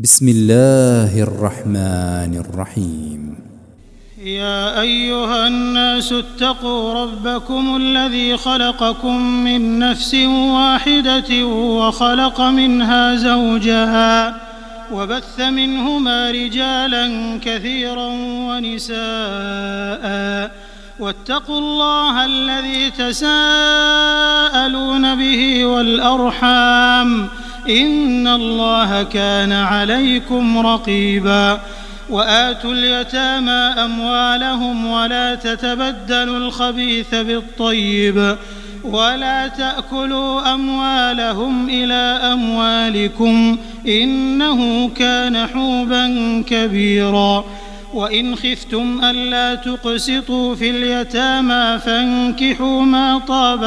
بسم الله الرحمن الرحيم. يا أيها الناس اتقوا ربكم الذي خلقكم من نفس واحدة وخلق منها زوجها وبث منهما رجالا كثيرا ونساء واتقوا الله الذي تساءلون به والأرحام إن الله كان عليكم رقيبا. وآتوا اليتامى أموالهم ولا تتبدلوا الخبيث بالطيب ولا تأكلوا أموالهم إلى أموالكم إنه كان حوبا كبيرا. وإن خفتم ألا تقسطوا في اليتامى فانكحوا ما طاب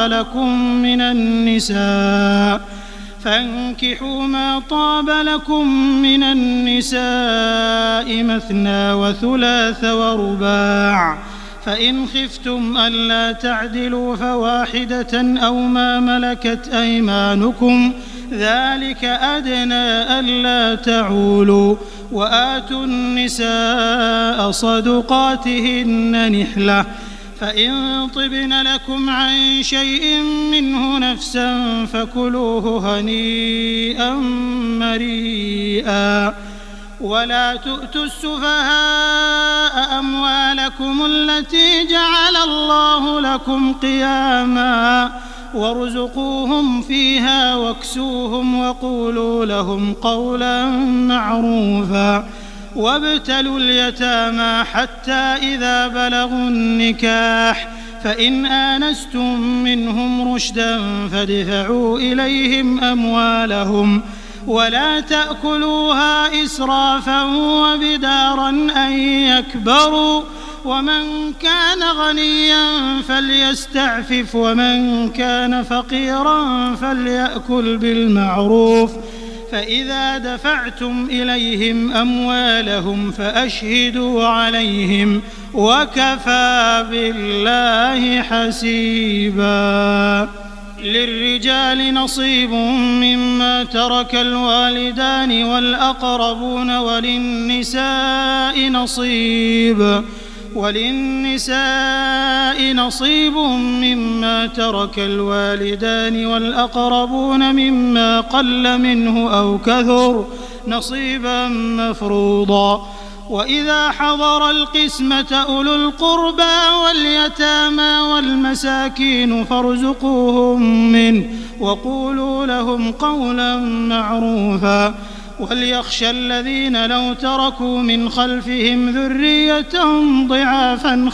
لكم من النساء مثنى وثلاث ورباع، فإن خفتم ألا تعدلوا فواحدة أو ما ملكت أيمانكم ذلك أدنى ألا تعولوا. وآتوا النساء صدقاتهن نحلة، فإن طبن لكم عن شيء منه نفسا فكلوه هنيئا مريئا. ولا تؤتوا السفهاء أموالكم التي جعل الله لكم قياما وارزقوهم فيها واكسوهم وقولوا لهم قولا معروفا. وابتلوا اليتامى حتى إذا بلغوا النكاح فإن آنستم منهم رشدا فادفعوا إليهم أموالهم ولا تأكلوها إسرافا وبدارا أن يكبروا. ومن كان غنيا فليستعفف ومن كان فقيرا فليأكل بالمعروف. فإذا دفعتم إليهم أموالهم فأشهدوا عليهم وكفى بالله حسيبا. للرجال نصيب مما ترك الوالدان والأقربون وللنساء نصيب مما ترك الوالدان والأقربون مما قل منه أو كثر نصيبا مفروضا. وإذا حضر القسمة أولو القربى واليتامى والمساكين فارزقوهم منه وقولوا لهم قولا معروفا. وليخشى الذين لو تركوا من خلفهم ذرية ضعافا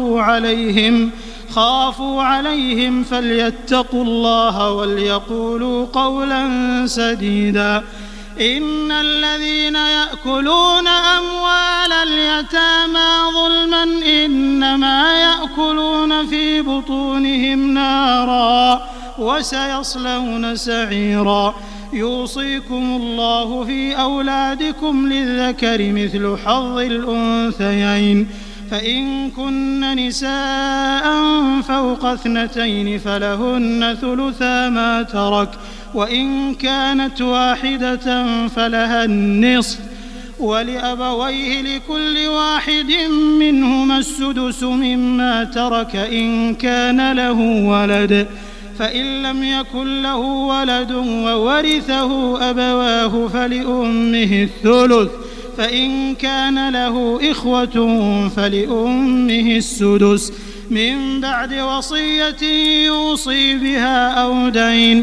خافوا عليهم فليتقوا الله وليقولوا قولا سديدا. إن الذين يأكلون أموال اليتامى ظلما إنما يأكلون في بطونهم نارا وسيصلون سعيرا. يوصيكم الله في أولادكم للذكر مثل حظ الأنثيين، فإن كن نساء فوق 2 فلهن ثلثا ما ترك، وإن كانت واحدة فلها النصف، ولأبويه لكل واحد منهما السدس مما ترك إن كان له ولد، فإن لم يكن له ولد وورثه أبواه فلأمه الثلث، فإن كان له إخوة فلأمه السدس من بعد وصية يوصي بها أو دين.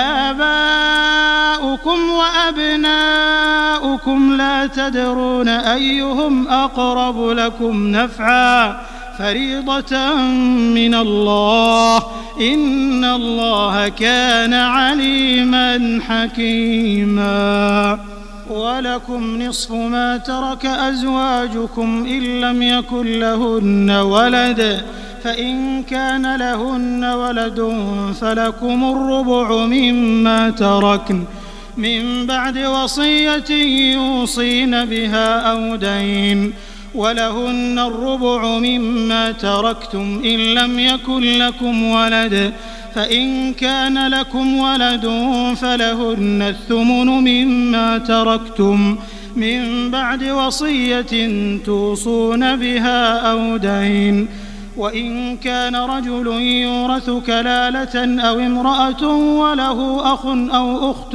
آباؤكم وأبناؤكم لا تدرون أيهم أقرب لكم نفعا فريضة من الله إن الله كان عليما حكيما. ولكم نصف ما ترك أزواجكم إن لم يكن لهن ولد، فإن كان لهن ولد فلكم الربع مما تركن من بعد وصية يوصين بها أو دين، ولهن الربع مما تركتم إن لم يكن لكم ولد، فإن كان لكم ولد فلهن الثمن مما تركتم من بعد وصية توصون بها أو دين. وإن كان رجل يورث كلالة أو امرأة وله أخ أو أخت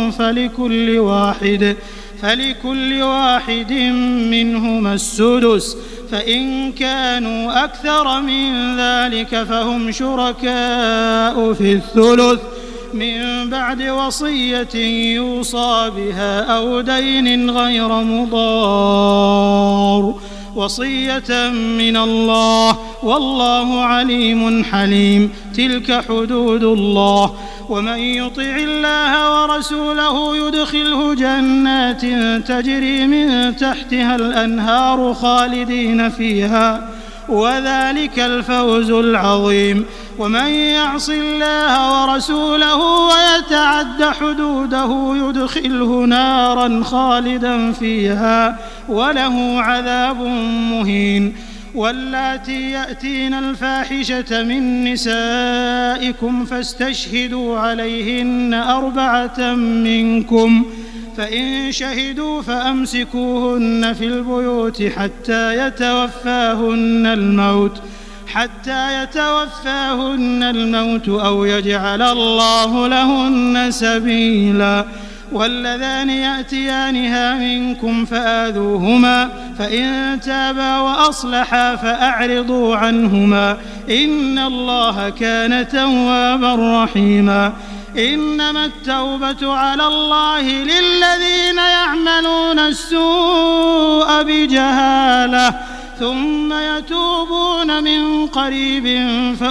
فلكل واحد منهما السدس، فإن كانوا أكثر من ذلك فهم شركاء في الثلث من بعد وصية يوصى بها أو دين غير مضار، وصية من الله والله عليم حليم. تلك حدود الله، ومن يطع الله ورسوله يدخله جنات تجري من تحتها الأنهار خالدين فيها، وذلك الفوز العظيم. ومن يعص الله ورسوله ويتعد حدوده يدخله نارا خالدا فيها وله عذاب مهين. واللاتي يأتين الفاحشة من نسائكم فاستشهدوا عليهن 4 منكم، فإن شهدوا فأمسكوهن في البيوت حتى يتوفاهن الموت أو يجعل الله لهن سبيلا. واللذان يأتيانها منكم فآذوهما، فإن تابا وأصلحا فأعرضوا عنهما، إن الله كان توابا رحيما. إنما التوبة على الله للذين يعملون السوء بجهالة ثم يتوبون من قريب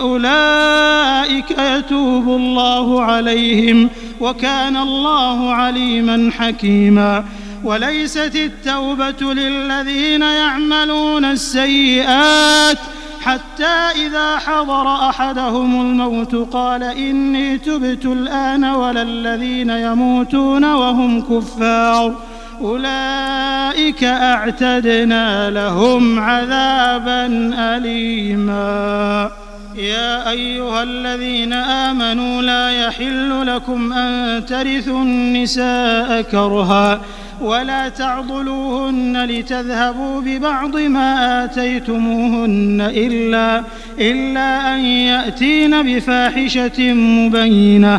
فأولئك يتوب الله عليهم، وكان الله عليما حكيما. وليست التوبة للذين يعملون السيئات حتى إذا حضر أحدهم الموت قال إني تبت الآن، ولا الذين يموتون وهم كفار أولئك أعتدنا لهم عذابا أليما. يا أيها الذين آمنوا لا يحل لكم أن ترثوا النساء كرها ولا تعضلوهن لتذهبوا ببعض ما آتيتموهن إلا أن يأتين بفاحشة مبينة،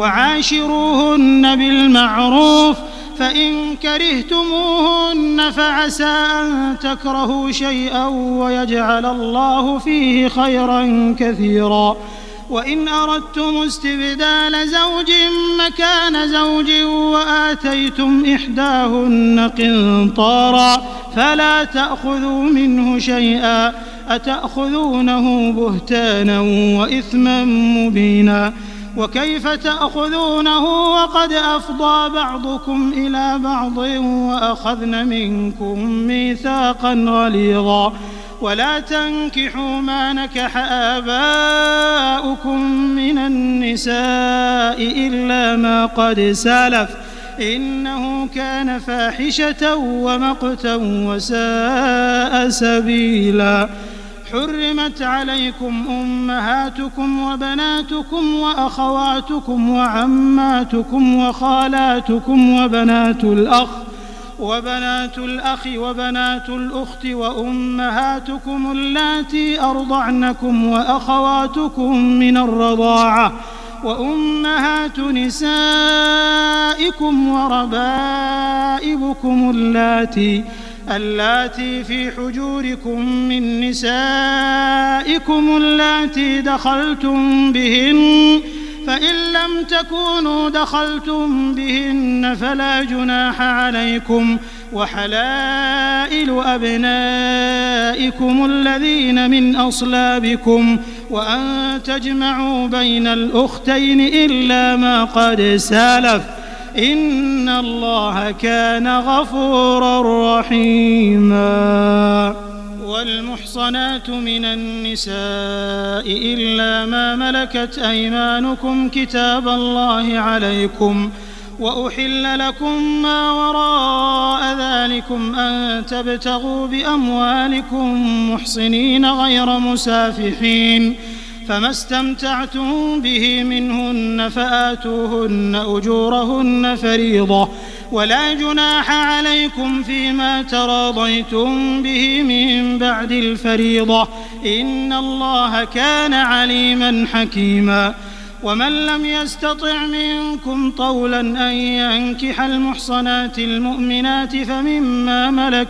وعاشروهن بالمعروف، فإن كرهتموهن فعسى أن تكرهوا شيئا ويجعل الله فيه خيرا كثيرا. وإن أردتم استبدال زوج مكان زوج وآتيتم إحداهن قنطارا فلا تأخذوا منه شيئا، أتأخذونه بهتانا وإثما مبينا. وكيف تأخذونه وقد أفضى بعضكم إلى بعض وأخذن منكم ميثاقا غليظا. ولا تنكحوا ما نكح آباؤكم من النساء إلا ما قد سلف، إنه كان فاحشة ومقتا وساء سبيلا. حرمت عليكم أمهاتكم وبناتكم وأخواتكم وعماتكم وخالاتكم وبنات الأخ وبنات الأخت وأمهاتكم اللاتي أرضعنكم وأخواتكم من الرضاعة وأمهات نسائكم وربائبكم اللاتي في حجوركم من نسائكم اللاتي دخلتم بهن، فإن لم تكونوا دخلتم بهن فلا جناح عليكم. وحلائل أبنائكم الذين من أصلابكم، وأن تجمعوا بين الأختين إلا ما قد سلف، إن الله كان غفورا رحيما. والمحصنات من النساء إلا ما ملكت أيمانكم كتاب الله عليكم، وأحل لكم ما وراء ذلكم أن تبتغوا بأموالكم محصنين غير مسافحين، فما استمتعتم به منهن فآتوهن أجورهن فريضة، ولا جناح عليكم فيما تراضيتم به من بعد الفريضة إن الله كان عليما حكيما ومن لم يستطع منكم طولا أن ينكح المحصنات المؤمنات فمما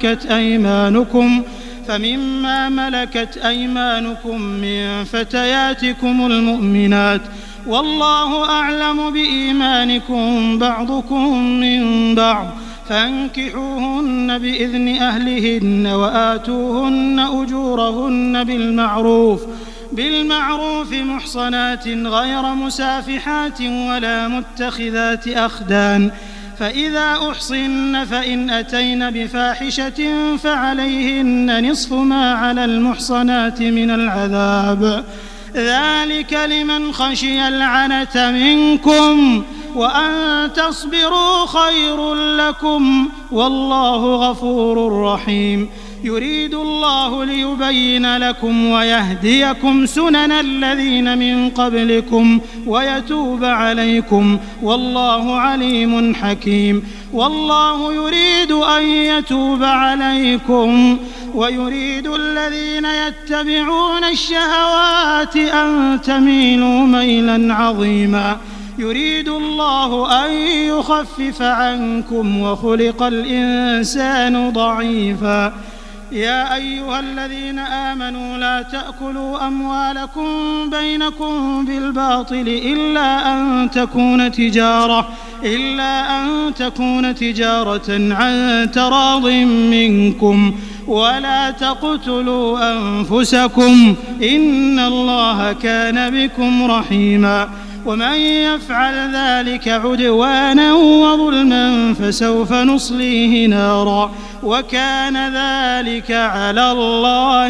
ملكت أيمانكم من فتياتكم المؤمنات والله أعلم بإيمانكم بعضكم من بعض فانكحوهن بإذن أهلهن وآتوهن أجورهن بالمعروف محصنات غير مسافحات ولا متخذات أخدان فإذا أحصن فإن أتين بفاحشة فعليهن نصف ما على المحصنات من العذاب ذلك لمن خشي العنة منكم وأن تصبروا خير لكم والله غفور رحيم يريد الله ليبين لكم ويهديكم سنن الذين من قبلكم ويتوب عليكم والله عليم حكيم والله يريد أن يتوب عليكم ويريد الذين يتبعون الشهوات أن تميلوا ميلا عظيما يريد الله أن يخفف عنكم وخلق الإنسان ضعيفا يا أيها الذين آمنوا لا تأكلوا أموالكم بينكم بالباطل إلا أن تكون تجارة عن تراض منكم ولا تقتلوا أنفسكم إن الله كان بكم رحيما ومن يفعل ذلك عدوانا وظلما فسوف نصليه نارا وكان ذلك على الله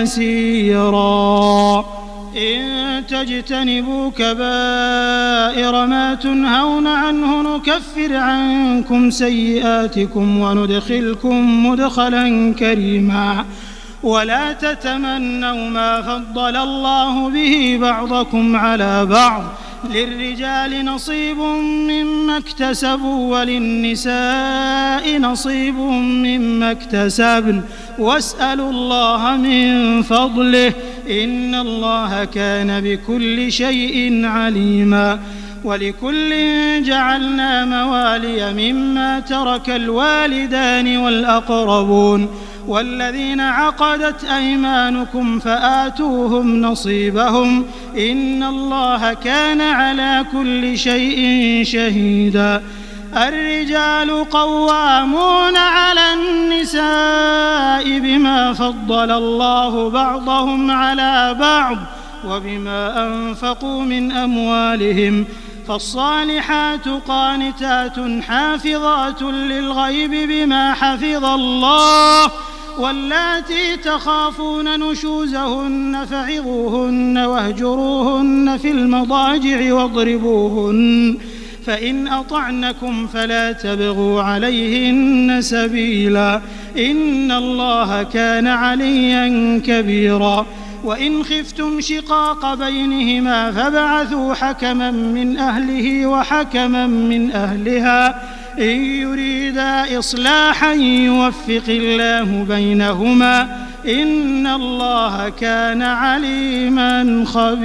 يسيرا إن تجتنبوا كبائر ما تنهون عنه نكفر عنكم سيئاتكم وندخلكم مدخلا كريما ولا تتمنوا ما فضل الله به بعضكم على بعض للرجال نصيب مما اكتسبوا وللنساء نصيب مما اكتسبن واسألوا الله من فضله إن الله كان بكل شيء عليما ولكل جعلنا موالي مما ترك الوالدان والأقربون والذين عقدت أيمانكم فآتوهم نصيبهم إن الله كان على كل شيء شهيدا الرجال قوامون على النساء بما فضل الله بعضهم على بعض وبما أنفقوا من أموالهم فالصالحات قانتات حافظات للغيب بما حفظ الله واللاتي تخافون نشوزهن فعظوهن واهجروهن في المضاجع واضربوهن فإن أطعنكم فلا تبغوا عليهن سبيلا إن الله كان عليا كبيرا وإن خفتم شقاق بينهما فابعثوا حكما من أهله وحكما من أهلها إن يريدا إصلاحا يوفق الله بينهما إن الله كان عليما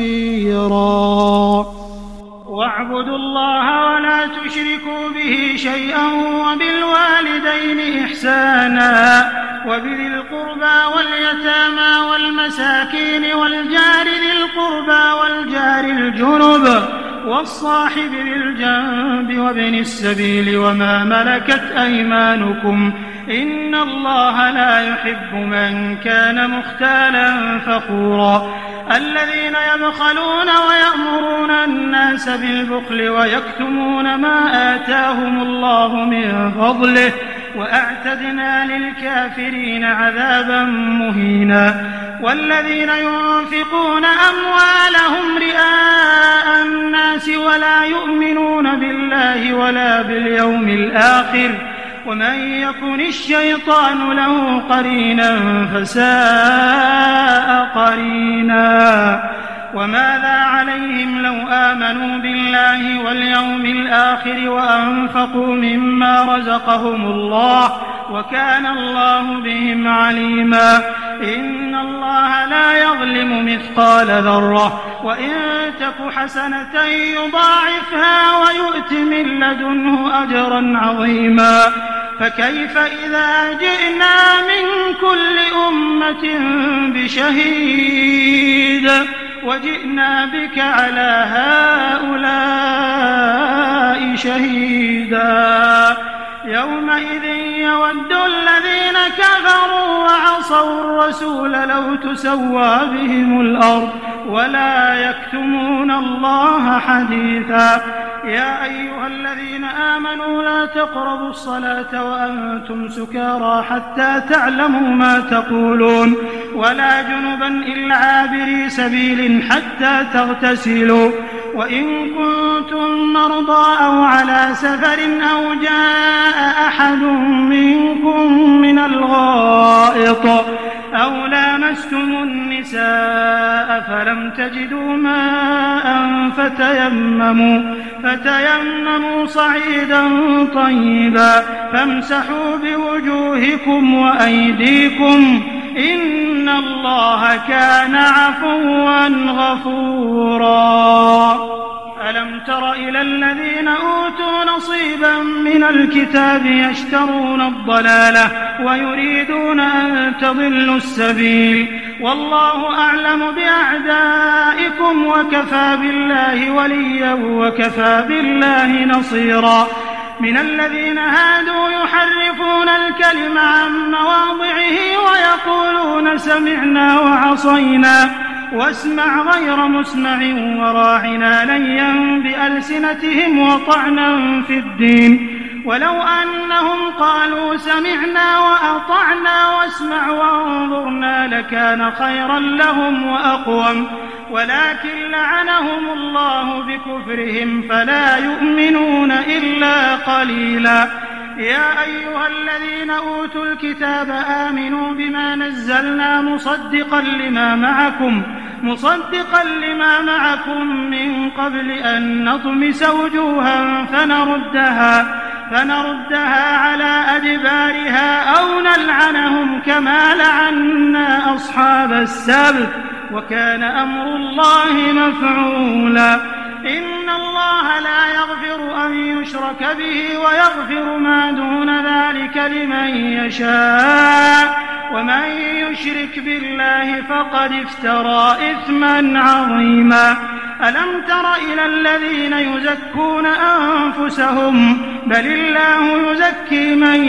خبيرا واعبدوا الله ولا تشركوا به شيئا وبالوالدين إحسانا وبذي القربى واليتامى والمساكين والجار ذي القربى والجار الجنب والصاحب بالجنب وابن السبيل وما ملكت أيمانكم إن الله لا يحب من كان مختالا فخورا الذين يبخلون ويأمرون الناس بالبخل ويكتمون ما آتاهم الله من فضله وأعتدنا للكافرين عذابا مهينا والذين ينفقون أموالهم رئاء الناس ولا يؤمنون بالله ولا باليوم الآخر ومن يكن الشيطان له قرينا فساء قرينا وماذا عليهم لو آمنوا بالله واليوم الآخر وأنفقوا مما رزقهم الله وكان الله بهم عليما إن الله لا يظلم مثقال ذرة وإن تك حسنة يضاعفها ويؤت من لدنه أجرا عظيما فكيف إذا جئنا من كل أمة بشهيد وجئنا بك على هؤلاء شهيدا يومئذ يود الذين كفروا وعصوا الرسول لو تسوى بهم الأرض ولا يكتمون الله حديثا يا أيها الذين آمنوا لا تقربوا الصلاة وأنتم سكارى حتى تعلموا ما تقولون ولا جنبا إلا عابري سبيل حتى تغتسلوا وإن كنتم مرضى أو على سفر أو جاء أحد منكم من الغائط أو لامستم النساء فلم تجدوا ماء فتيمموا صعيدا طيبا فامسحوا بوجوهكم وأيديكم إن الله كان عفوا غفورا ألم تر إلى الذين أوتوا نصيبا من الكتاب يشترون الضلالة ويريدون أن تضلوا السبيل والله أعلم بأعدائكم وكفى بالله وليا وكفى بالله نصيرا من الذين هادوا يحرفون الكلم عن مواضعه ويقولون سمعنا وعصينا واسمع غير مسمع وراعنا ليا بألسنتهم وطعنا في الدين ولو أنهم قالوا سمعنا وأطعنا واسمع وانظرنا لكان خيرا لهم وأقوم ولكن لعنهم الله بكفرهم فلا يؤمنون إلا قليلا يا أيها الذين أوتوا الكتاب آمنوا بما نزلنا مصدقا لما معكم من قبل أن نطمس وجوها فنردها على أدبارها أو نلعنهم كما لعنا أصحاب السبت وكان أمر الله مفعولا إن الله لا يغفر أن يشرك به ويغفر ما دون ذلك لمن يشاء ومن يشرك بالله فقد افترى إثما عظيما ألم تر إلى الذين يزكون أنفسهم بل الله يزكي من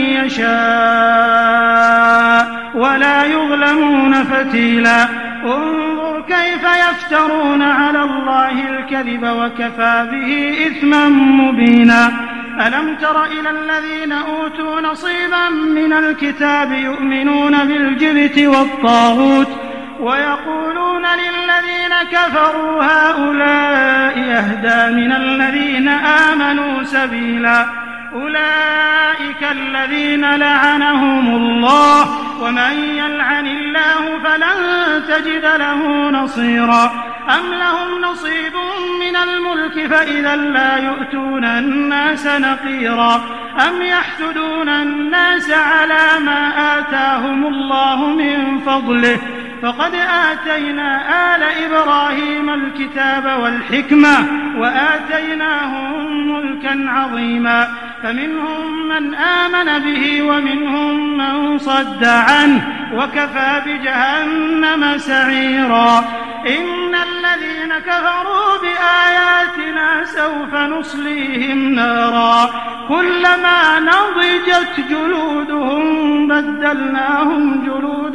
يشاء ولا يظلمون فتيلا انظر كيف يفترون على الله الكذب وكفى به إثما مبينا ألم تر إلى الذين أوتوا نصيبا من الكتاب يؤمنون بالجبت والطاغوت ويقولون للذين كفروا هؤلاء أهدى من الذين آمنوا سبيلا أولئك الذين لعنهم الله ومن يلعن الله فلن تجد له نصيرا أم لهم نصيب من الملك فإذا لا يؤتون الناس نقيرا أم يحسدون الناس على ما آتاهم الله من فضله فقد آتينا آل إبراهيم الكتاب والحكمة وآتيناهم ملكا عظيما فمنهم من آمن به ومنهم من صد عنه وكفى بجهنم سعيرا إن الذين كفروا بآياتنا سوف نصليهم نارا كلما نضجت جلودهم بدلناهم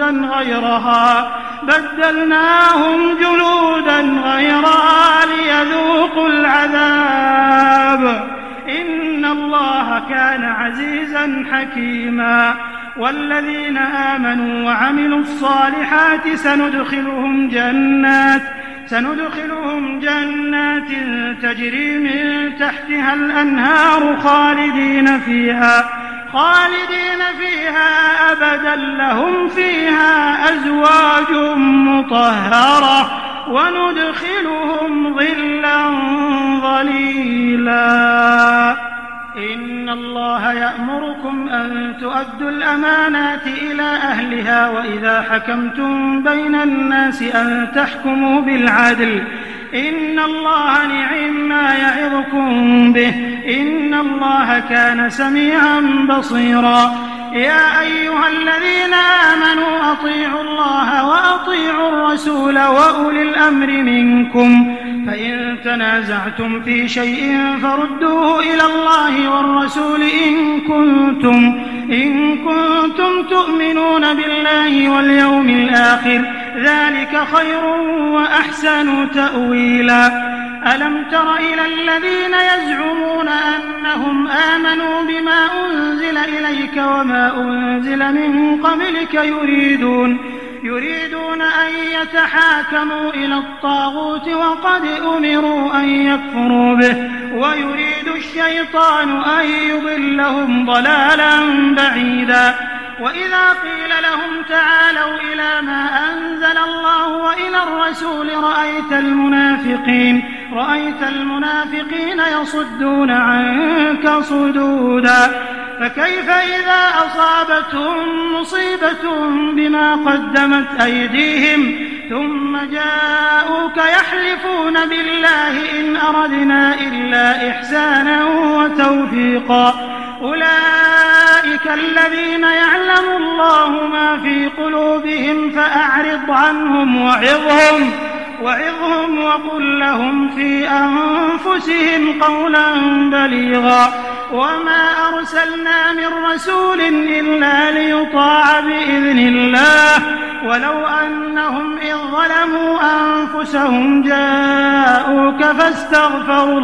جلودا غيرها ليذوقوا العذاب إن الله كان عزيزا حكيما والذين آمنوا وعملوا الصالحات سندخلهم جنات تجري من تحتها الأنهار خالدين فيها أبدا لهم فيها أزواج مطهرة وندخلهم ظلا ظليلا. إن الله يأمركم أن تؤدوا الأمانات إلى أهلها وإذا حكمتم بين الناس أن تحكموا بالعدل. إن الله نعم يعظكم به. إن الله كان سميعا بصيرا. يا أيها الذين آمنوا أطيعوا الله وأطيعوا الرسول وأولي الأمر منكم، فإن تنازعتم في شيء فردوه إلى الله والرسول إن كنتم تؤمنون بالله واليوم الآخر، ذلك خير وأحسن تأويلا. ألم تر إلى الذين يزعمون أنهم آمنوا بما أنزل إليك وما أنزل من قبلك يريدون أن يتحاكموا إلى الطاغوت وقد أمروا أن يكفروا به، ويريد الشيطان أن يضلهم ضلالا بعيدا. وإذا قيل لهم تعالوا إلى ما أنزل الله وإلى الرسول رأيت المنافقين يصدون عنك صدودا. فكيف إذا أصابتهم مصيبة بما قدمت أيديهم ثم جاءوك يحلفون بالله إن أردنا إلا إحسانا وتوفيقا. أولئك الذين يعلم الله ما في قلوبهم فأعرض عنهم وعظهم وقل لهم في أنفسهم قولا بليغا. وما أرسلنا من رسول إلا ليطاع بإذن الله ولو أنهم إذ ظلموا أنفسهم جاءوك فاستغفروا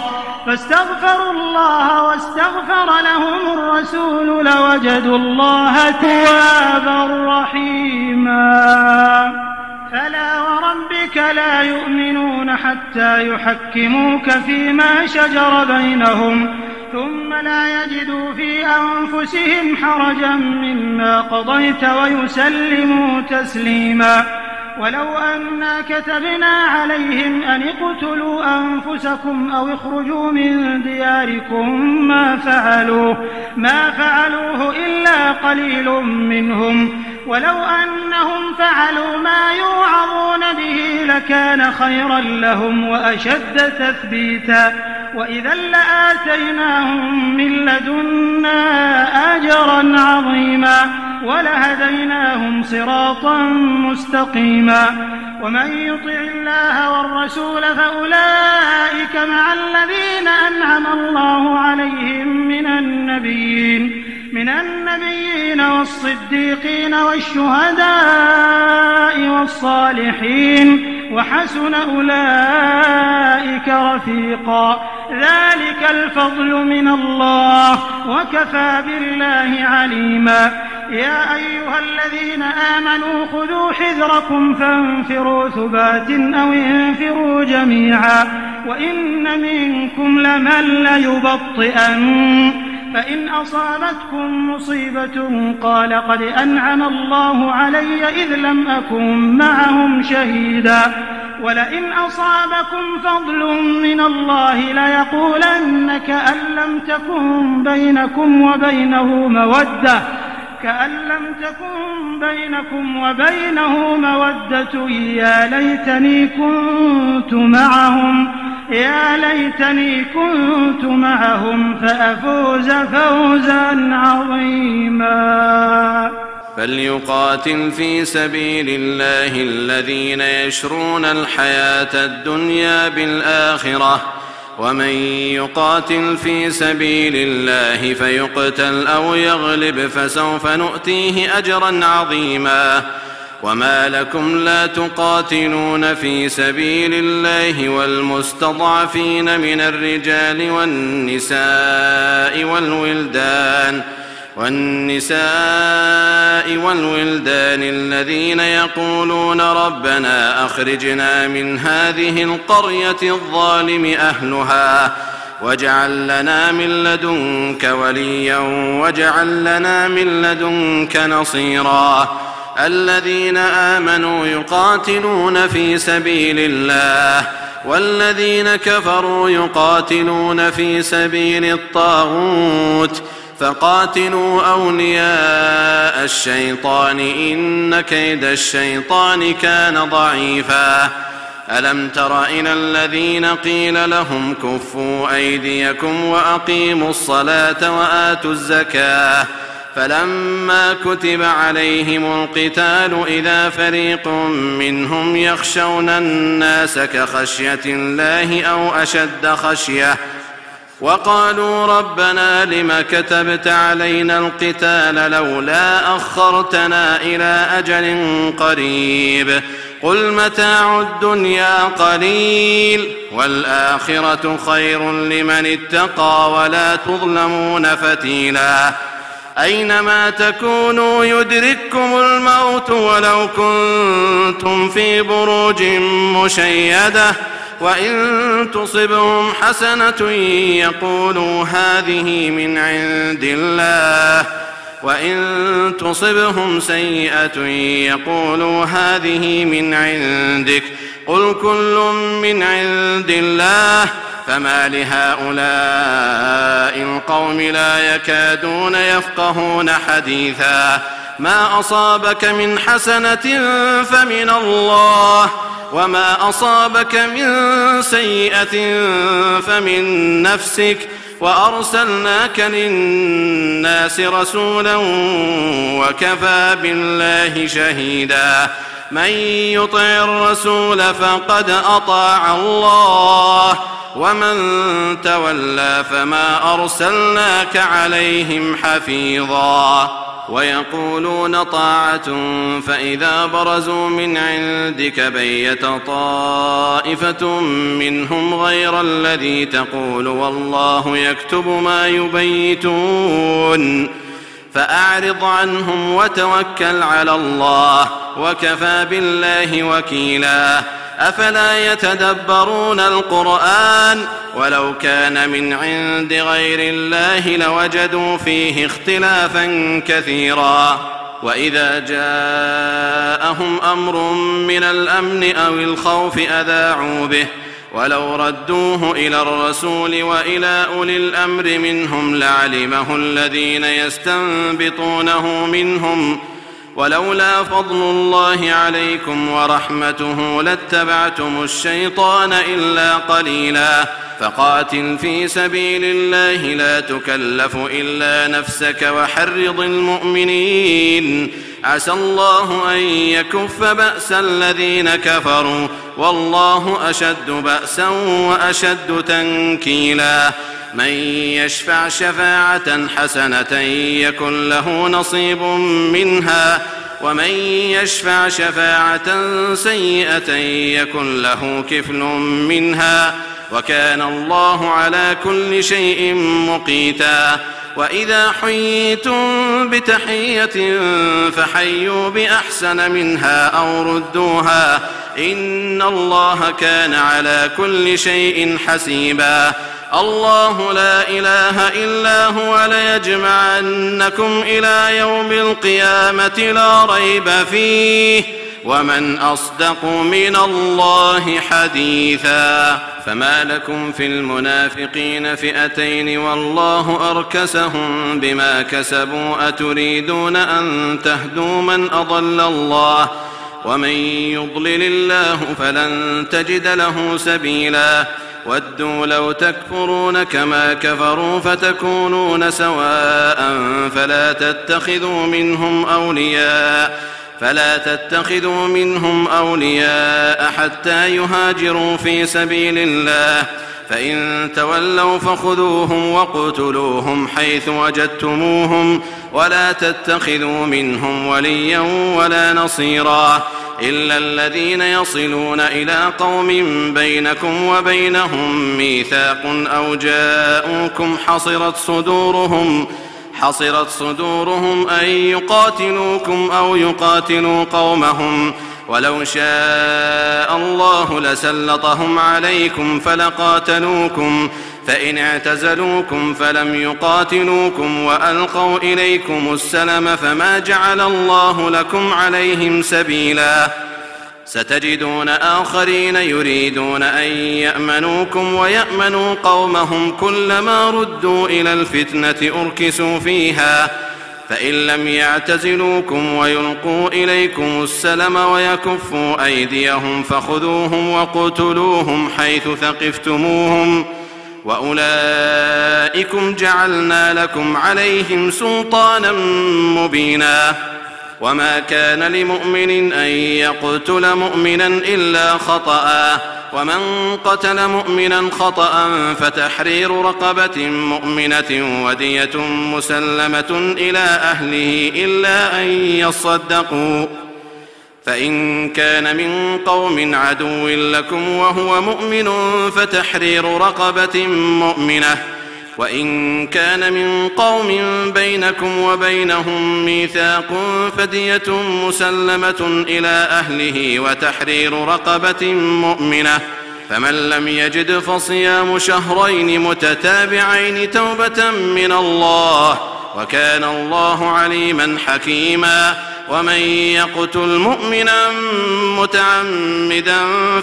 الله واستغفر لهم الرسول لوجدوا الله توابا رحيما. فلا وربك لا يؤمنون حتى يحكموك فيما شجر بينهم ثم لا يجدوا في أنفسهم حرجا مما قضيت ويسلموا تسليما. ولو أنا كتبنا عليهم أن اقتلوا أنفسكم أو اخرجوا من دياركم ما فعلوه إلا قليل منهم. ولو أنهم فعلوا ما يوعظون به لكان خيرا لهم وأشد تثبيتا، وإذا لآتيناهم من لدنا أجرا عظيما ولهديناهم صراطا مستقيما. ومن يطع الله والرسول فأولئك مع الذين أنعم الله عليهم من النبيين والصديقين والشهداء والصالحين وحسن أولئك رفيقا. ذلك الفضل من الله وكفى بالله عليما. يا أيها الذين آمنوا خذوا حذركم فانفروا ثبات أو انفروا جميعا وإن منكم لمن ليبطئن فإن أصابتكم مصيبة قال قد أنعم الله علي إذ لم أكن معهم شهيدا ولئن أصابكم فضل من الله ليقولن كأن لم تكن بينكم وبينه مودة يا ليتني كنت معهم فأفوز فوزا عظيما. فليقاتل في سبيل الله الذين يشرون الحياة الدنيا بالآخرة ومن يقاتل في سبيل الله فيقتل أو يغلب فسوف نؤتيه أجرا عظيما. وما لكم لا تقاتلون في سبيل الله والمستضعفين من الرجال والنساء والولدان الذين يقولون ربنا أخرجنا من هذه القرية الظالم أهلها واجعل لنا من لدنك وليا واجعل لنا من لدنك نصيرا. الذين آمنوا يقاتلون في سبيل الله والذين كفروا يقاتلون في سبيل الطاغوت فقاتلوا أولياء الشيطان إن كيد الشيطان كان ضعيفا ألم تر إلى الذين قيل لهم كفوا أيديكم وأقيموا الصلاة وآتوا الزكاة فلما كتب عليهم القتال إذا فريق منهم يخشون الناس كخشية الله أو أشد خشية وقالوا ربنا لم كتبت علينا القتال لولا أخرتنا إلى أجل قريب قل متاع الدنيا قليل والآخرة خير لمن اتقى ولا تظلمون فتيلا أينما تكونوا يدرككم الموت ولو كنتم في بروج مشيدة وإن تصبهم حسنة يقولوا هذه من عند الله وإن تصبهم سيئة يقولوا هذه من عندك قل كل من عند الله فما لهؤلاء القوم لا يكادون يفقهون حديثا ما أصابك من حسنة فمن الله وما أصابك من سيئة فمن نفسك وأرسلناك للناس رسولا وكفى بالله شهيدا من يطع الرسول فقد أطاع الله ومن تولى فما أرسلناك عليهم حفيظا ويقولون طاعة فإذا برزوا من عندك بيت طائفة منهم غير الذي تقول والله يكتب ما يبيتون فأعرض عنهم وتوكل على الله وكفى بالله وكيلا أفلا يتدبرون القرآن ولو كان من عند غير الله لوجدوا فيه اختلافا كثيرا وإذا جاءهم أمر من الأمن أو الخوف أذاعوا به ولو ردوه إلى الرسول وإلى أولي الأمر منهم لعلمه الذين يستنبطونه منهم ولولا فضل الله عليكم ورحمته لاتبعتم الشيطان إلا قليلا فقاتل في سبيل الله لا تكلف إلا نفسك وحرض المؤمنين عسى الله أن يكف بأس الذين كفروا والله أشد بأسا وأشد تنكيلا من يشفع شفاعة حسنة يكن له نصيب منها ومن يشفع شفاعة سيئة يكن له كفل منها وكان الله على كل شيء مقيتا وإذا حييتم بتحية فحيوا بأحسن منها أو ردوها إن الله كان على كل شيء حسيبا الله لا إله إلا هو ليجمعنكم إلى يوم القيامة لا ريب فيه ومن أصدق من الله حديثا فما لكم في المنافقين فئتين والله أركسهم بما كسبوا أتريدون أن تهدوا من أضل الله ومن يضلل الله فلن تجد له سبيلا ودوا لو تكفرون كما كفروا فتكونون سواء فلا تتخذوا منهم أولياء حتى يهاجروا في سبيل الله فإن تولوا فخذوهم وقتلوهم حيث وجدتموهم ولا تتخذوا منهم وليا ولا نصيرا إلا الذين يصلون إلى قوم بينكم وبينهم ميثاق أو جاءوكم حصرت صدورهم أن يقاتلوكم أو يقاتلوا قومهم ولو شاء الله لسلطهم عليكم فلقاتلوكم فإن اعتزلوكم فلم يقاتلوكم وألقوا إليكم السلم فما جعل الله لكم عليهم سبيلا ستجدون آخرين يريدون أن يأمنوكم ويأمنوا قومهم كلما ردوا إلى الفتنة أركسوا فيها فإن لم يعتزلوكم ويلقوا إليكم السلم ويكفوا أيديهم فخذوهم وقتلوهم حيث ثقفتموهم وأولئكم جعلنا لكم عليهم سلطانا مبينا وما كان لمؤمن أن يقتل مؤمنا إلا خطأ ومن قتل مؤمنا خطأ فتحرير رقبة مؤمنة ودية مسلمة إلى أهله إلا أن يصدقوا فإن كان من قوم عدو لكم وهو مؤمن فتحرير رقبة مؤمنة وإن كان من قوم بينكم وبينهم ميثاق فدية مسلمة إلى أهله وتحرير رقبة مؤمنة فمن لم يجد فصيام شهرين متتابعين توبة من الله وكان الله عليما حكيما ومن يقتل مؤمنا متعمدا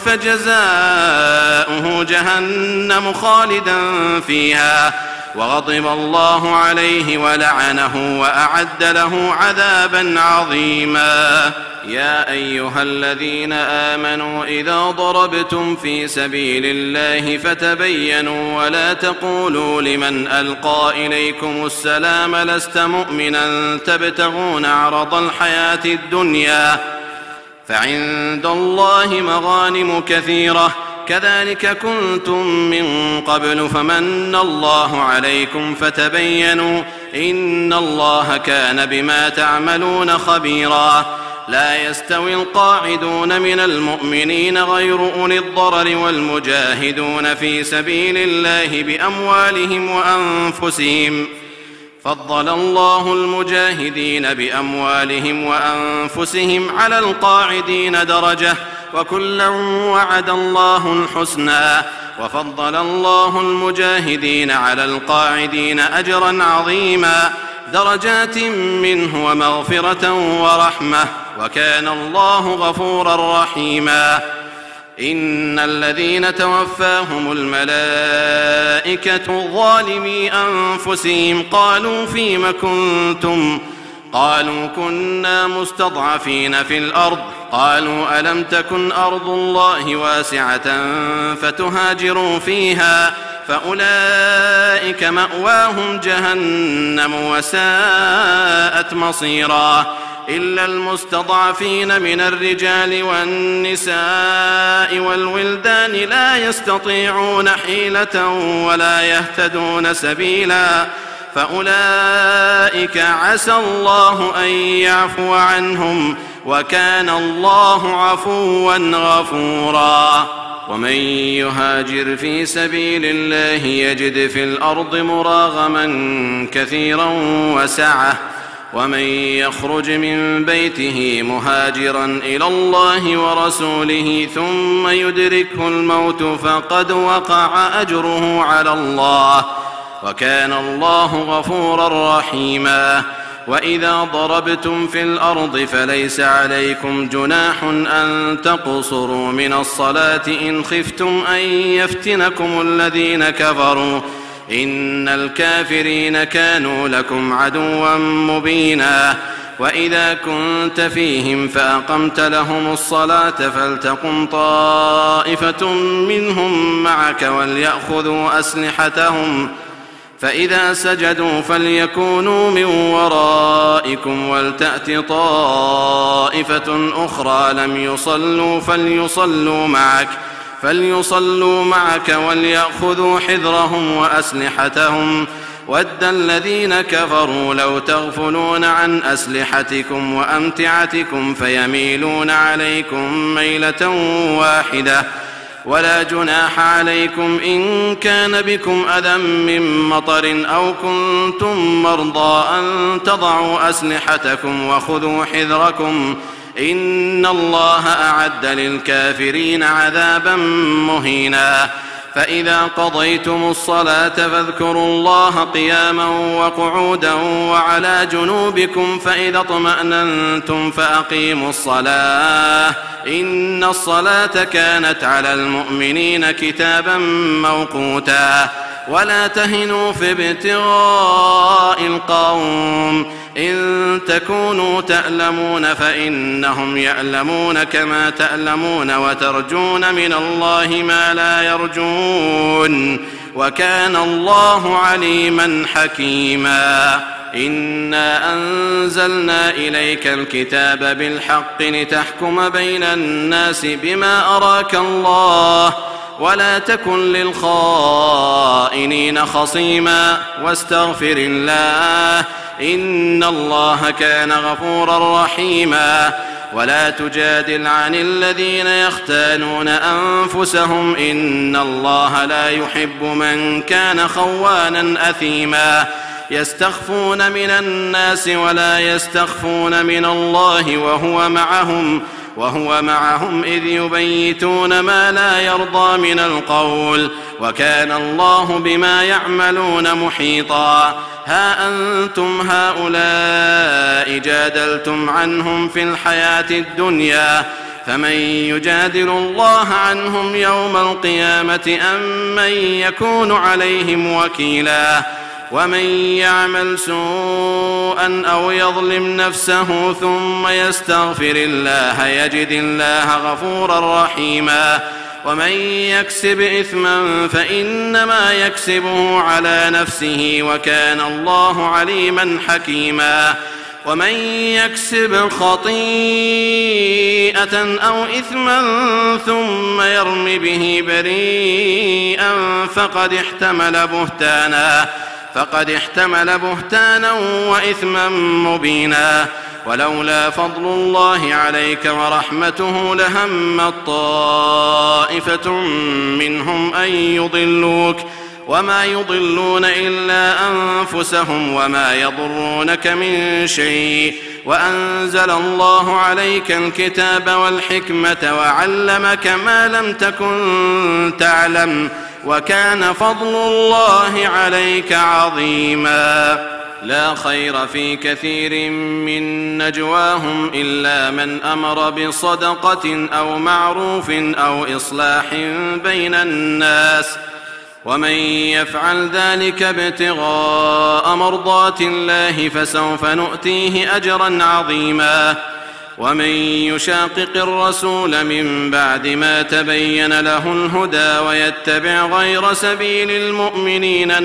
فجزاؤه جهنم خالدا فيها وغضب الله عليه ولعنه وأعد له عذابا عظيما يا أيها الذين آمنوا إذا ضربتم في سبيل الله فتبينوا ولا تقولوا لمن ألقى إليكم السلام لست مؤمنا تبتغون عرض الحياة الدنيا فعند الله مغانم كثيرة كذلك كنتم من قبل فمن الله عليكم فتبينوا إن الله كان بما تعملون خبيرا لا يستوي القاعدون من المؤمنين غير أولي الضرر والمجاهدون في سبيل الله بأموالهم وأنفسهم فضل الله المجاهدين بأموالهم وأنفسهم على القاعدين درجة وكلا وعد الله الحسنى وفضل الله المجاهدين على القاعدين أجرا عظيما درجات منه ومغفرة ورحمة وكان الله غفورا رحيما إن الذين توفاهم الملائكة ظالمي أنفسهم قالوا فيم كنتم قالوا كنا مستضعفين في الأرض قالوا ألم تكن أرض الله واسعة فتهاجروا فيها فأولئك مأواهم جهنم وساءت مصيرا إلا المستضعفين من الرجال والنساء والولدان لا يستطيعون حيلة ولا يهتدون سبيلا فأولئك عسى الله أن يعفو عنهم وكان الله عفوا غفورا ومن يهاجر في سبيل الله يجد في الأرض مراغما كثيرا وسعة ومن يخرج من بيته مهاجرا إلى الله ورسوله ثم يدركه الموت فقد وقع أجره على الله وكان الله غفورا رحيما وإذا ضربتم في الأرض فليس عليكم جناح أن تقصروا من الصلاة إن خفتم أن يفتنكم الذين كفروا إن الكافرين كانوا لكم عدوا مبينا وإذا كنت فيهم فأقمت لهم الصلاة فلتقم طائفة منهم معك وليأخذوا أسلحتهم فإذا سجدوا فليكونوا من ورائكم ولتأت طائفة أخرى لم يصلوا فليصلوا معك وليأخذوا حذرهم وأسلحتهم ود الذين كفروا لو تغفلون عن أسلحتكم وأمتعتكم فيميلون عليكم ميلة واحدة ولا جناح عليكم إن كان بكم أذى من مطر أو كنتم مرضى أن تضعوا أسلحتكم وخذوا حذركم إن الله أعد للكافرين عذابا مهينا فإذا قضيتم الصلاة فاذكروا الله قياما وقعودا وعلى جنوبكم فإذا اطمأننتم فأقيموا الصلاة إن الصلاة كانت على المؤمنين كتابا موقوتا ولا تهنوا في ابتغاء القوم إن تكونوا تألمون فإنهم يألمون كما تألمون وترجون من الله ما لا يرجون وكان الله عليما حكيما إنا أنزلنا إليك الكتاب بالحق لتحكم بين الناس بما أراك الله ولا تكن للخائنين خصيما واستغفر الله إن الله كان غفورا رحيما ولا تجادل عن الذين يختانون أنفسهم إن الله لا يحب من كان خوانا أثيما يستخفون من الناس ولا يستخفون من الله وهو معهم إذ يبيتون ما لا يرضى من القول وكان الله بما يعملون محيطا ها أنتم هؤلاء جادلتم عنهم في الحياة الدنيا فمن يجادل الله عنهم يوم القيامة أم من يكون عليهم وكيلا ومن يعمل سوءا أو يظلم نفسه ثم يستغفر الله يجد الله غفورا رحيما ومن يكسب إثما فإنما يكسبه على نفسه وكان الله عليما حكيما ومن يكسب خطيئة أو إثما ثم يرم به بريئا فقد احتمل بهتانا وإثما مبينا ولولا فضل الله عليك ورحمته لهمت طائفة منهم أن يضلوك وما يضلون إلا أنفسهم وما يضرونك من شيء وأنزل الله عليك الكتاب والحكمة وعلمك ما لم تكن تعلم وكان فضل الله عليك عظيما لا خير في كثير من نجواهم إلا من أمر بصدقة أو معروف أو إصلاح بين الناس ومن يفعل ذلك ابتغاء مرضات الله فسوف نؤتيه أجرا عظيما ومن يشاقق الرسول من بعد ما تبين له الهدى ويتبع غير سبيل المؤمنين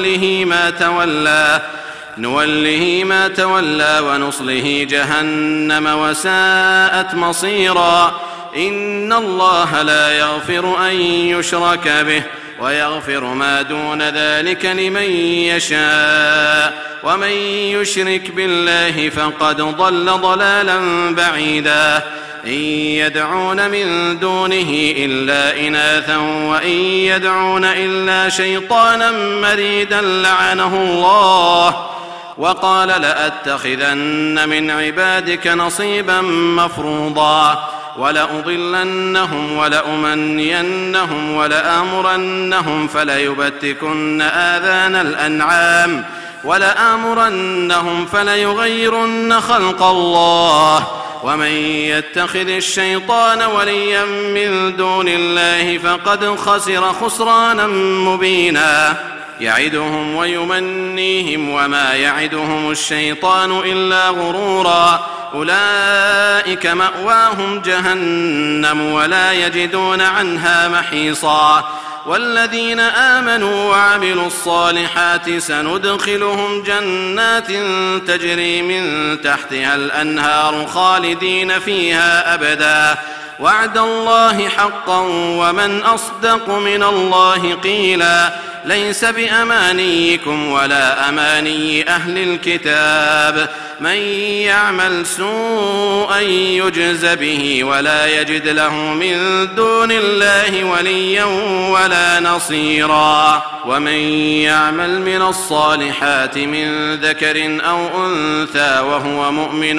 نوله ما تولى ونصله جهنم وساءت مصيرا إن الله لا يغفر أن يشرك به ويغفر ما دون ذلك لمن يشاء ومن يشرك بالله فقد ضل ضلالا بعيدا إن يدعون من دونه إلا إناثا وإن يدعون إلا شيطانا مريدا لعنه الله وقال لأتخذن من عبادك نصيبا مفروضا ولأضلنهم ولأمنينهم ولآمرنهم فليبتكن آذان الأنعام ولآمرنهم فليغيرن خلق الله ومن يتخذ الشيطان وليا من دون الله فقد خسر خسرانا مبينا يعدهم ويمنيهم وما يعدهم الشيطان إلا غرورا أولئك مأواهم جهنم ولا يجدون عنها محيصا والذين آمنوا وعملوا الصالحات سندخلهم جنات تجري من تحتها الأنهار خالدين فيها أبدا وعد الله حقا ومن أصدق من الله قيلا ليس بأمانيكم ولا أماني أهل الكتاب من يعمل سوءا يجز به ولا يجد له من دون الله وليا ولا نصيرا ومن يعمل من الصالحات من ذكر أو أنثى وهو مؤمن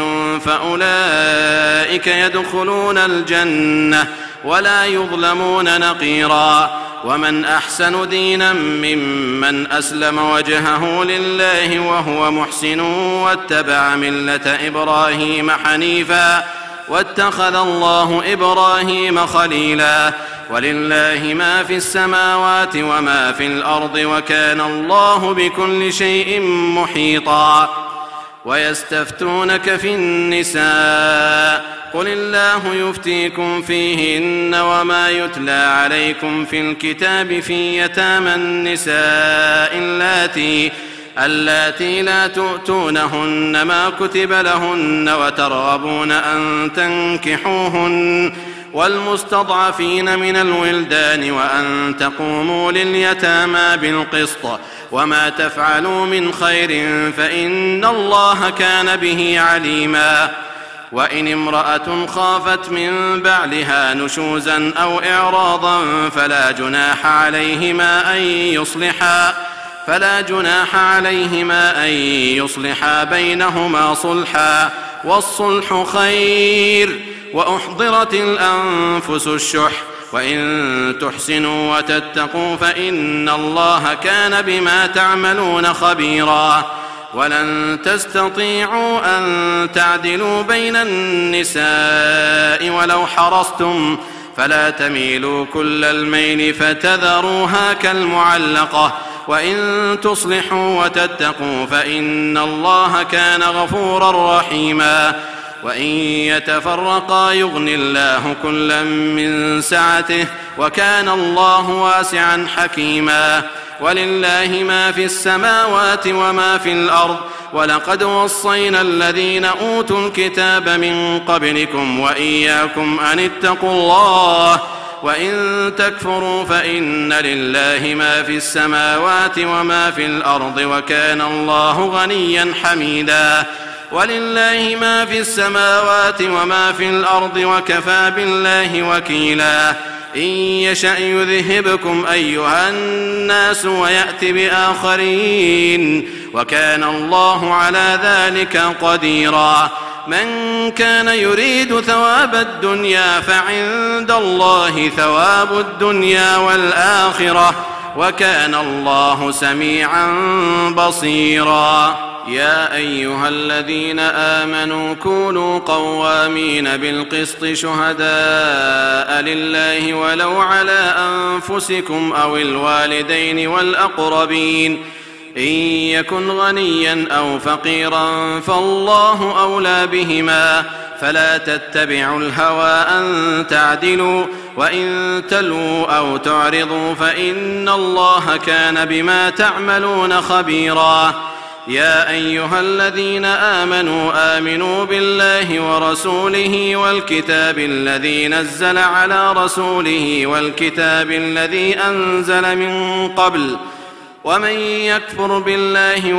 فأولئك يدخلون الجنة ولا يظلمون نقيرا ومن أحسن دينا ممن أسلم وجهه لله وهو محسن واتبع ملة إبراهيم حنيفا واتخذ الله إبراهيم خليلا ولله ما في السماوات وما في الأرض وكان الله بكل شيء محيطا ويستفتونك في النساء قل الله يفتيكم فيهن وما يتلى عليكم في الكتاب في يتامى النساء اللاتي لا تؤتونهن ما كتب لهن وترغبون أن تنكحوهن والمستضعفين من الولدان وأن تقوموا لليتامى بالقسط وما تفعلوا من خير فإن الله كان به عليما وإن امرأة خافت من بعلها نشوزا أو إعراضا فلا جناح عليهما أن يصلحا بينهما صلحا والصلح خير وأحضرت الأنفس الشح وإن تحسنوا وتتقوا فإن الله كان بما تعملون خبيرا ولن تستطيعوا أن تعدلوا بين النساء ولو حرصتم فلا تميلوا كل الميل فتذروها كالمعلقة وإن تصلحوا وتتقوا فإن الله كان غفورا رحيما وإن يتفرقا يغن الله كلا من سعته وكان الله واسعا حكيما ولله ما في السماوات وما في الأرض ولقد وصينا الذين أوتوا الكتاب من قبلكم وإياكم أن اتقوا الله وإن تكفروا فإن لله ما في السماوات وما في الأرض وكان الله غنيا حميدا ولله ما في السماوات وما في الأرض وكفى بالله وكيلا إن يشأ يذهبكم أيها الناس ويأت بآخرين وكان الله على ذلك قديرا من كان يريد ثواب الدنيا فعند الله ثواب الدنيا والآخرة وكان الله سميعا بصيرا يا أيها الذين آمنوا كونوا قوامين بالقسط شهداء لله ولو على أنفسكم أو الوالدين والأقربين إن يكن غنيا أو فقيرا فالله أولى بهما فلا تتبعوا الهوى أن تعدلوا وإن تلووا أو تعرضوا فإن الله كان بما تعملون خبيرا يا أيها الذين آمنوا بالله ورسوله والكتاب الذي نزل على رسوله والكتاب الذي أنزل من قبل ومن يكفر بالله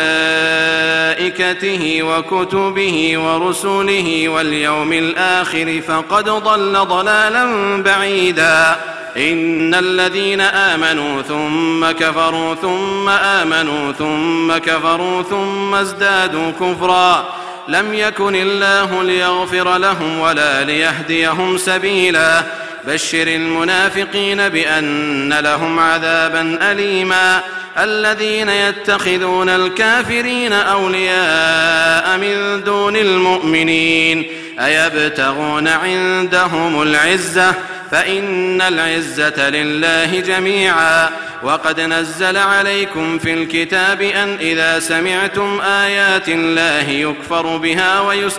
وملائكته وكتبه ورسله واليوم الآخر فقد ضل ضلالا بعيدا إن الذين آمنوا ثم كفروا ثم آمنوا ثم كفروا ثم ازدادوا كفرا لم يكن الله ليغفر لهم ولا ليهديهم سبيلا بشر المنافقين بأن لهم عذابا أليما الذين يتخذون الكافرين أولياء من دون المؤمنين أيبتغون عندهم العزة فإن العزة لله جميعا وقد نزل عليكم في الكتاب أن إذا سمعتم آيات الله يكفر بها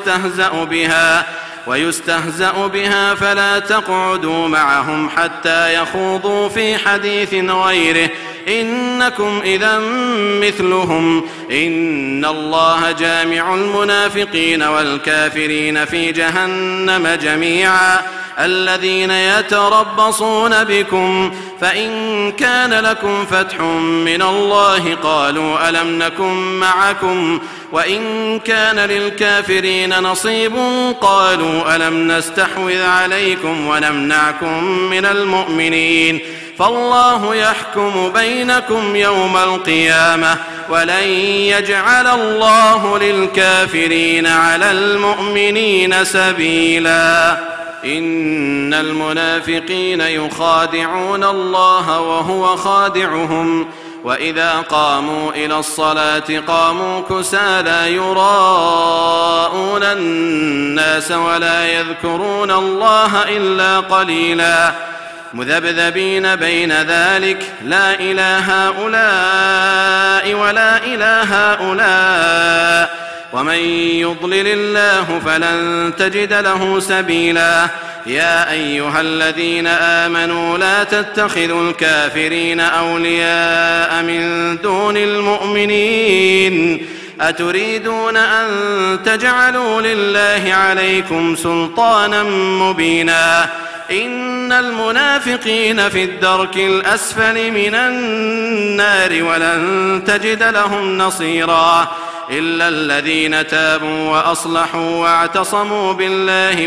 ويستهزأ بها فلا تقعدوا معهم حتى يخوضوا في حديث غيره إنكم إذا مثلهم إن الله جامع المنافقين والكافرين في جهنم جميعا الذين يتربصون بكم فإن كان لكم فتح من الله قالوا ألم نكن معكم وإن كان للكافرين نصيب قالوا ألم نستحوذ عليكم ونمنعكم من المؤمنين فالله يحكم بينكم يوم القيامة ولن يجعل الله للكافرين على المؤمنين سبيلا إن المنافقين يخادعون الله وهو خادعهم وإذا قاموا إلى الصلاة قاموا كسالى يراءون الناس ولا يذكرون الله إلا قليلا مذبذبين بين ذلك لا إله هؤلاء ولا إله هؤلاء ومن يضلل الله فلن تجد له سبيلا يا أيها الذين آمنوا لا تتخذوا الكافرين أولياء من دون المؤمنين أتريدون أن تجعلوا لله عليكم سلطانا مبينا إن المنافقين في الدرك الأسفل من النار ولن تجد لهم نصيرا إلا الذين تابوا وأصلحوا واعتصموا بالله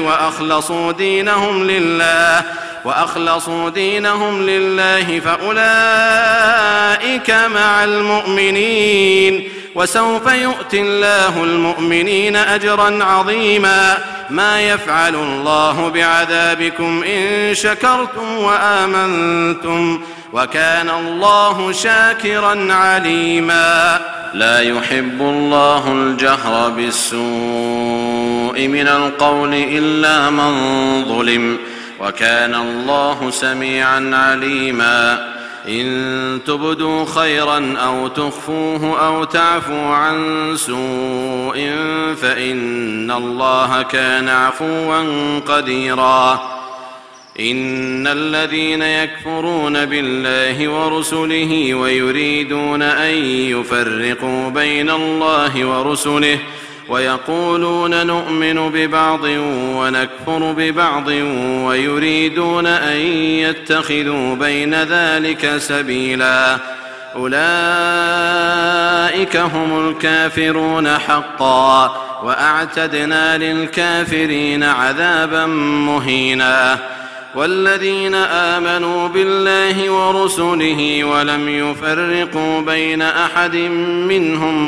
وأخلصوا دينهم لله فأولئك مع المؤمنين وسوف يؤتي الله المؤمنين أجرا عظيما ما يفعل الله بعذابكم إن شكرتم وآمنتم وكان الله شاكرا عليما لا يحب الله الجهر بالسوء من القول إلا من ظلم وكان الله سميعا عليما إن تبدوا خيرا أو تخفوه أو تعفوا عن سوء فإن الله كان عفوا قديرا إن الذين يكفرون بالله ورسله ويريدون أن يفرقوا بين الله ورسله ويقولون نؤمن ببعض ونكفر ببعض ويريدون أن يتخذوا بين ذلك سبيلا أولئك هم الكافرون حقا وأعتدنا للكافرين عذابا مهينا والذين آمنوا بالله ورسله ولم يفرقوا بين أحد منهم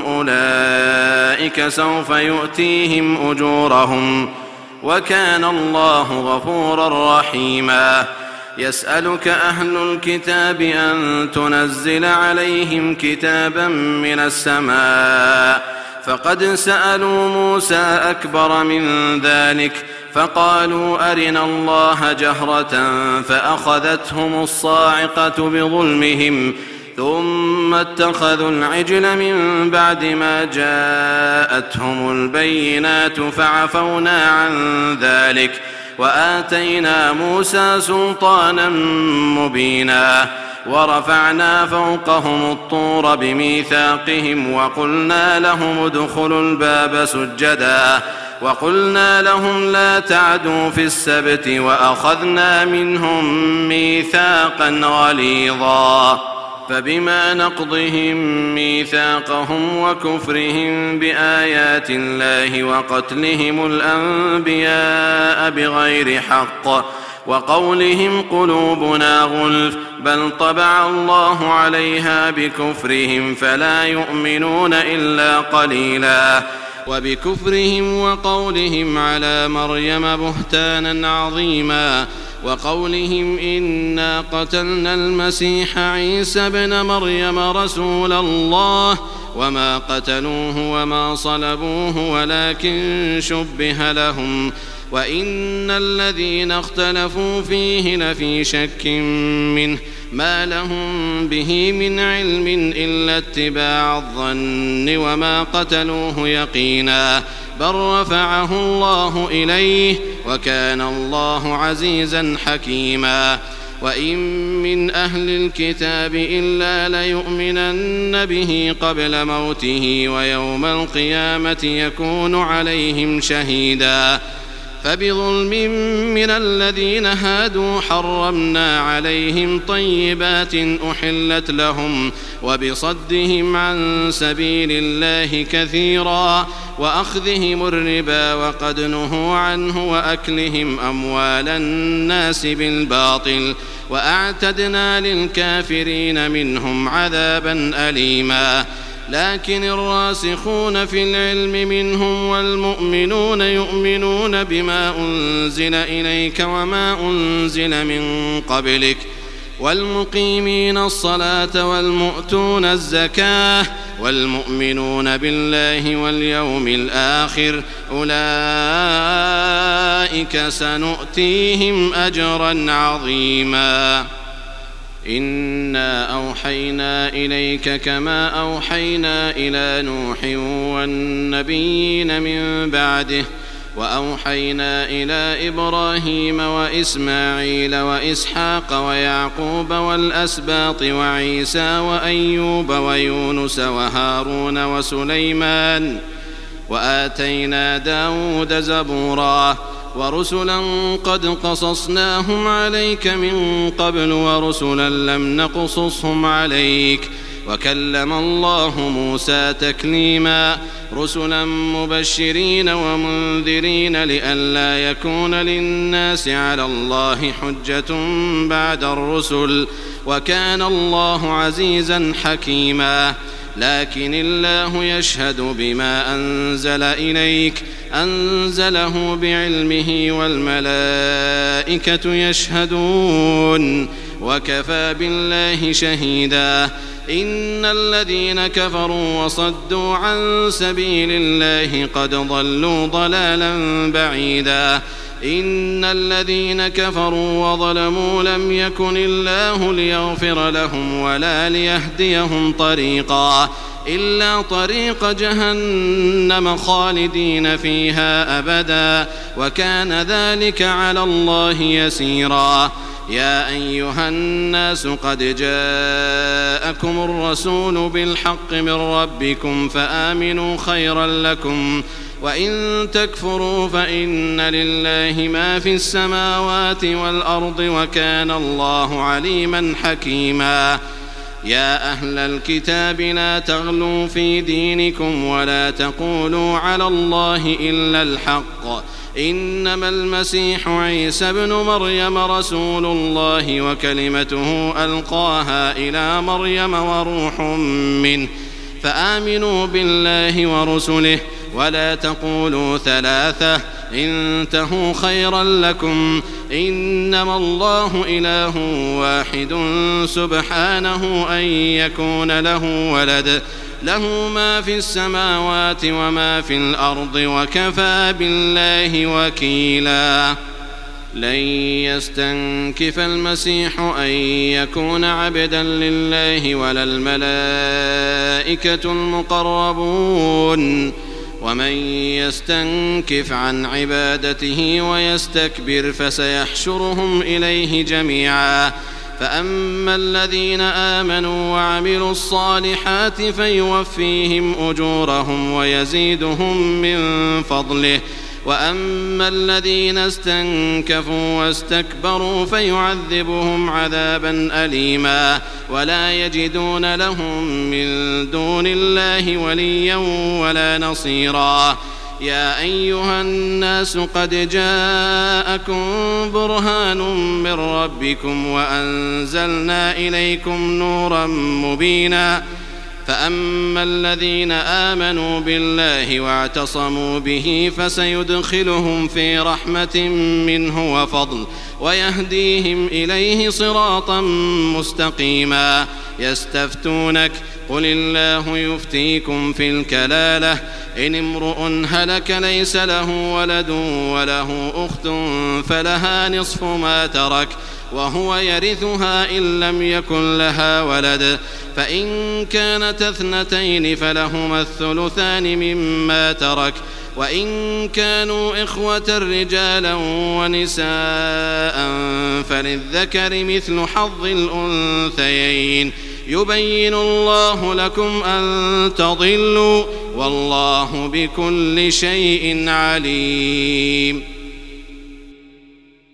أولئك سوف يؤتيهم أجورهم وكان الله غفورا رحيما يسألك أهل الكتاب أن تنزل عليهم كتابا من السماء فقد سألوا موسى أكبر من ذلك فقالوا أرنا الله جهرة فأخذتهم الصاعقة بظلمهم ثم اتخذوا العجل من بعد ما جاءتهم البينات فعفونا عن ذلك وآتينا موسى سلطانا مبينا ورفعنا فوقهم الطور بميثاقهم وقلنا لهم ادخلوا الباب سجدا وقلنا لهم لا تعدوا في السبت وأخذنا منهم ميثاقا غليظا فبما نقضهم ميثاقهم وكفرهم بآيات الله وقتلهم الأنبياء بغير حق وقولهم قلوبنا غلف بل طبع الله عليها بكفرهم فلا يؤمنون إلا قليلا وبكفرهم وقولهم على مريم بهتانا عظيما وقولهم إنا قتلنا المسيح عيسى ابن مريم رسول الله وما قتلوه وما صلبوه ولكن شبه لهم وإن الذين اختلفوا فيه لفي شك منه ما لهم به من علم إلا اتباع الظن وما قتلوه يقينا بل رفعه الله إليه وكان الله عزيزا حكيما وإن من أهل الكتاب إلا ليؤمنن به قبل موته ويوم القيامة يكون عليهم شهيدا فبظلم من الذين هادوا حرمنا عليهم طيبات أحلت لهم وبصدهم عن سبيل الله كثيرا وأخذهم الربا وقد نهوا عنه وأكلهم أموال الناس بالباطل وأعتدنا للكافرين منهم عذابا أليما لكن الراسخون في العلم منهم والمؤمنون يؤمنون بما أنزل إليك وما أنزل من قبلك والمقيمين الصلاة والمؤتون الزكاة والمؤمنون بالله واليوم الآخر أولئك سنؤتيهم أجرا عظيما. إنا أوحينا إليك كما أوحينا إلى نوح والنبيين من بعده وأوحينا إلى إبراهيم وإسماعيل وإسحاق ويعقوب والأسباط وعيسى وأيوب ويونس وهارون وسليمان وآتينا داود زبورا ورسلا قد قصصناهم عليك من قبل ورسلا لم نقصصهم عليك وكلم الله موسى تكليما رسلا مبشرين ومنذرين لئلا يكون للناس على الله حجة بعد الرسل وكان الله عزيزا حكيما. لكن الله يشهد بما أنزل إليك أنزله بعلمه والملائكة يشهدون وكفى بالله شهيدا. إن الذين كفروا وصدوا عن سبيل الله قد ضلوا ضلالا بعيدا. إن الذين كفروا وظلموا لم يكن الله ليغفر لهم ولا ليهديهم طريقا إلا طريق جهنم خالدين فيها أبدا وكان ذلك على الله يسيرا. يا أيها الناس قد جاءكم الرسول بالحق من ربكم فآمنوا خيرا لكم وإن تكفروا فإن لله ما في السماوات والأرض وكان الله عليما حكيما. يا أهل الكتاب لا تغلوا في دينكم ولا تقولوا على الله إلا الحق إنما المسيح عيسى ابن مريم رسول الله وكلمته ألقاها إلى مريم وروح منه فآمنوا بالله ورسله ولا تقولوا ثلاثة انتهوا خيرا لكم إنما الله إله واحد سبحانه أن يكون له ولد له ما في السماوات وما في الأرض وكفى بالله وكيلا. لن يستنكف المسيح أن يكون عبدا لله ولا الملائكة المقربون ومن يستنكف عن عبادته ويستكبر فسيحشرهم إليه جميعا. فأما الذين آمنوا وعملوا الصالحات فيوفيهم أجورهم ويزيدهم من فضله وأما الذين استنكفوا واستكبروا فيعذبهم عذابا أليما ولا يجدون لهم من دون الله وليا ولا نصيرا. يا أيها الناس قد جاءكم برهان من ربكم وأنزلنا إليكم نورا مبينا. فأما الذين آمنوا بالله واعتصموا به فسيدخلهم في رحمة منه وفضل ويهديهم إليه صراطا مستقيما. يستفتونك قل الله يفتيكم في الكلالة إن امرؤ هلك ليس له ولد وله أخت فلها نصف ما ترك وهو يرثها إن لم يكن لها ولد فإن كانت اثنتين فلهما الثلثان مما ترك وإن كانوا إخوة رجالا ونساء فللذكر مثل حظ الأنثيين يبين الله لكم أن تضلوا والله بكل شيء عليم.